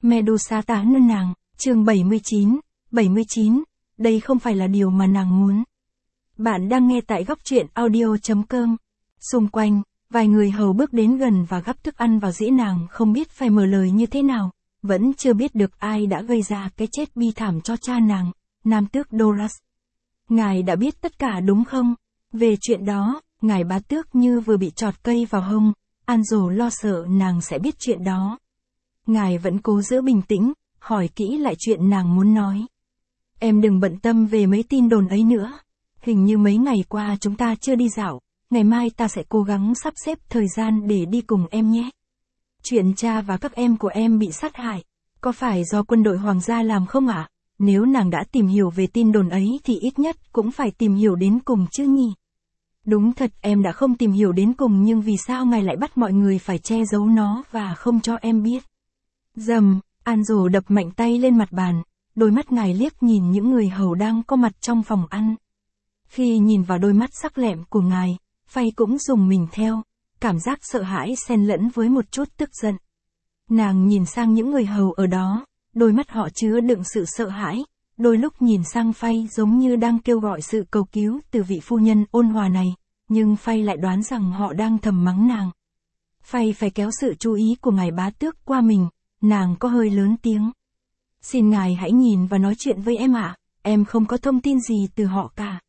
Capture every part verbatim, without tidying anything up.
Medusa tán nơn nàng, chương bảy mươi chín, bảy mươi chín, đây không phải là điều mà nàng muốn. Bạn đang nghe tại góc truyện audio.com. Xung quanh, vài người hầu bước đến gần và gắp thức ăn vào dĩa, nàng không biết phải mở lời như thế nào, vẫn chưa biết được ai đã gây ra cái chết bi thảm cho cha nàng, nam tước Doras. Ngài đã biết tất cả đúng không? Về chuyện đó, ngài bá tước như vừa bị chọt cây vào hông, Anjo lo sợ nàng sẽ biết chuyện đó. Ngài vẫn cố giữ bình tĩnh, hỏi kỹ lại chuyện nàng muốn nói. Em đừng bận tâm về mấy tin đồn ấy nữa. Hình như mấy ngày qua chúng ta chưa đi dạo, ngày mai ta sẽ cố gắng sắp xếp thời gian để đi cùng em nhé. Chuyện cha và các em của em bị sát hại, có phải do quân đội hoàng gia làm không ạ? Nếu nàng đã tìm hiểu về tin đồn ấy thì ít nhất cũng phải tìm hiểu đến cùng chứ nhỉ? Đúng thật, em đã không tìm hiểu đến cùng, nhưng vì sao ngài lại bắt mọi người phải che giấu nó và không cho em biết? Dầm, Anjo đập mạnh tay lên mặt bàn, đôi mắt ngài liếc nhìn những người hầu đang có mặt trong phòng ăn. Khi nhìn vào đôi mắt sắc lẹm của ngài, Phay cũng rùng mình theo, cảm giác sợ hãi xen lẫn với một chút tức giận. Nàng nhìn sang những người hầu ở đó, đôi mắt họ chứa đựng sự sợ hãi, đôi lúc nhìn sang Phay giống như đang kêu gọi sự cầu cứu từ vị phu nhân ôn hòa này, nhưng Phay lại đoán rằng họ đang thầm mắng nàng. Phay phải kéo sự chú ý của ngài bá tước qua mình, nàng có hơi lớn tiếng. Xin ngài hãy nhìn và nói chuyện với em ạ, em không có thông tin gì từ họ cả.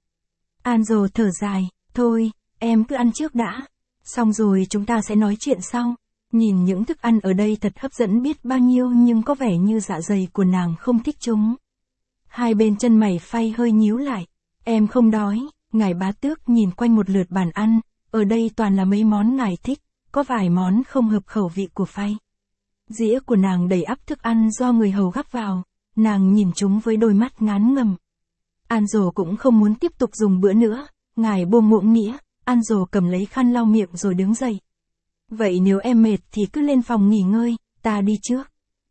Anjo thở dài, thôi, em cứ ăn trước đã, xong rồi chúng ta sẽ nói chuyện sau. Nhìn những thức ăn ở đây thật hấp dẫn biết bao nhiêu, nhưng có vẻ như dạ dày của nàng không thích chúng. Hai bên chân mày Phay hơi nhíu lại. Em không đói. Ngài bá tước nhìn quanh một lượt bàn ăn, ở đây toàn là mấy món ngài thích, có vài món không hợp khẩu vị của Phay. Dĩa của nàng đầy ắp thức ăn do người hầu gắp vào, nàng nhìn chúng với đôi mắt ngán ngẩm. Anjo cũng không muốn tiếp tục dùng bữa nữa, ngài buông muỗng nĩa, Anjo cầm lấy khăn lau miệng rồi đứng dậy. Vậy nếu em mệt thì cứ lên phòng nghỉ ngơi, ta đi trước.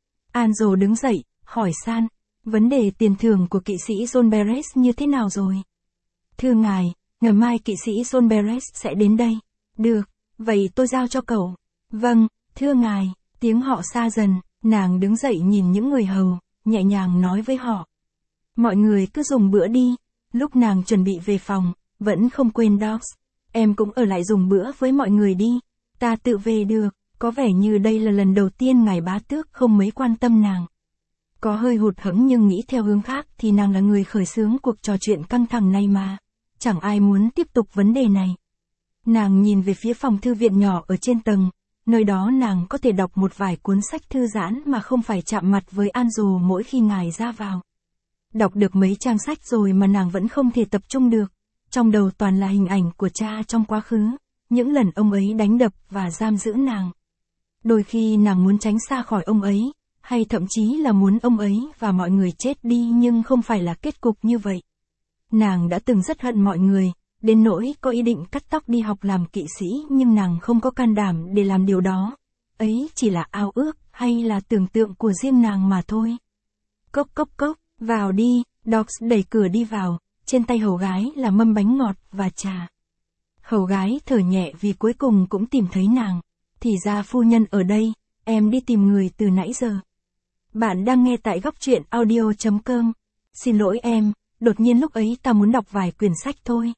Anjo đứng dậy, hỏi San, vấn đề tiền thưởng của kỵ sĩ John Beres như thế nào rồi? Thưa ngài, ngày mai kỵ sĩ John Beres sẽ đến đây. Được, vậy tôi giao cho cậu. Vâng, thưa ngài, tiếng họ xa dần, nàng đứng dậy nhìn những người hầu, nhẹ nhàng nói với họ. Mọi người cứ dùng bữa đi. Lúc nàng chuẩn bị về phòng, vẫn không quên Dogs. Em cũng ở lại dùng bữa với mọi người đi. Ta tự về được, có vẻ như đây là lần đầu tiên ngài bá tước không mấy quan tâm nàng. Có hơi hụt hẫng, nhưng nghĩ theo hướng khác thì nàng là người khởi xướng cuộc trò chuyện căng thẳng này mà. Chẳng ai muốn tiếp tục vấn đề này. Nàng nhìn về phía phòng thư viện nhỏ ở trên tầng, nơi đó nàng có thể đọc một vài cuốn sách thư giãn mà không phải chạm mặt với Anjo mỗi khi ngài ra vào. Đọc được mấy trang sách rồi mà nàng vẫn không thể tập trung được. Trong đầu toàn là hình ảnh của cha trong quá khứ, những lần ông ấy đánh đập và giam giữ nàng. Đôi khi nàng muốn tránh xa khỏi ông ấy, hay thậm chí là muốn ông ấy và mọi người chết đi, nhưng không phải là kết cục như vậy. Nàng đã từng rất hận mọi người, đến nỗi có ý định cắt tóc đi học làm kỵ sĩ, nhưng nàng không có can đảm để làm điều đó. Ấy chỉ là ao ước hay là tưởng tượng của riêng nàng mà thôi. Cốc cốc cốc, vào đi. Dogs đẩy cửa đi vào, trên tay hầu gái là mâm bánh ngọt và trà. Hầu gái thở nhẹ vì cuối cùng cũng tìm thấy nàng. Thì ra phu nhân ở đây, em đi tìm người từ nãy giờ. Bạn đang nghe tại góc truyện audio.com. Xin lỗi em, đột nhiên lúc ấy ta muốn đọc vài quyển sách thôi.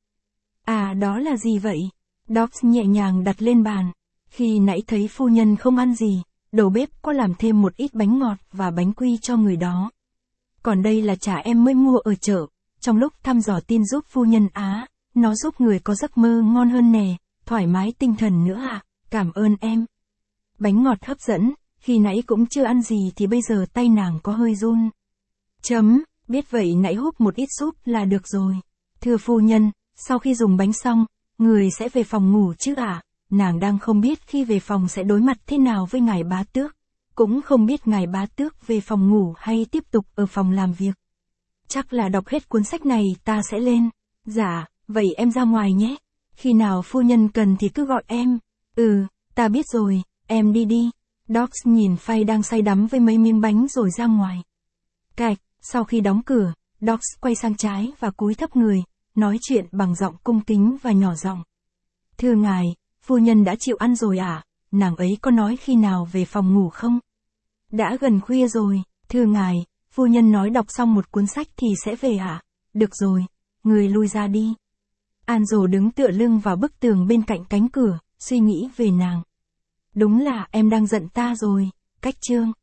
À, đó là gì vậy? Dogs nhẹ nhàng đặt lên bàn. Khi nãy thấy phu nhân không ăn gì, đầu bếp có làm thêm một ít bánh ngọt và bánh quy cho người đó. Còn đây là trà em mới mua ở chợ, trong lúc thăm dò tin giúp phu nhân á, nó giúp người có giấc mơ ngon hơn nè, thoải mái tinh thần nữa à, cảm ơn em. Bánh ngọt hấp dẫn, khi nãy cũng chưa ăn gì thì bây giờ tay nàng có hơi run. Chấm, biết vậy nãy húp một ít súp là được rồi. Thưa phu nhân, sau khi dùng bánh xong, người sẽ về phòng ngủ chứ ạ? À? Nàng đang không biết khi về phòng sẽ đối mặt thế nào với ngài bá tước. Cũng không biết ngài bá tước về phòng ngủ hay tiếp tục ở phòng làm việc. Chắc là đọc hết cuốn sách này ta sẽ lên. Dạ, vậy em ra ngoài nhé. Khi nào phu nhân cần thì cứ gọi em. Ừ, ta biết rồi, em đi đi. Dogs nhìn Phay đang say đắm với mấy miếng bánh rồi ra ngoài. Cạch, sau khi đóng cửa, Dogs quay sang trái và cúi thấp người, nói chuyện bằng giọng cung kính và nhỏ giọng. Thưa ngài, phu nhân đã chịu ăn rồi à? Nàng ấy có nói khi nào về phòng ngủ không? Đã gần khuya rồi, thưa ngài, phu nhân nói đọc xong một cuốn sách thì sẽ về ạ. À? Được rồi, người lui ra đi. Angel đứng tựa lưng vào bức tường bên cạnh cánh cửa, suy nghĩ về nàng. Đúng là em đang giận ta rồi, cách chương.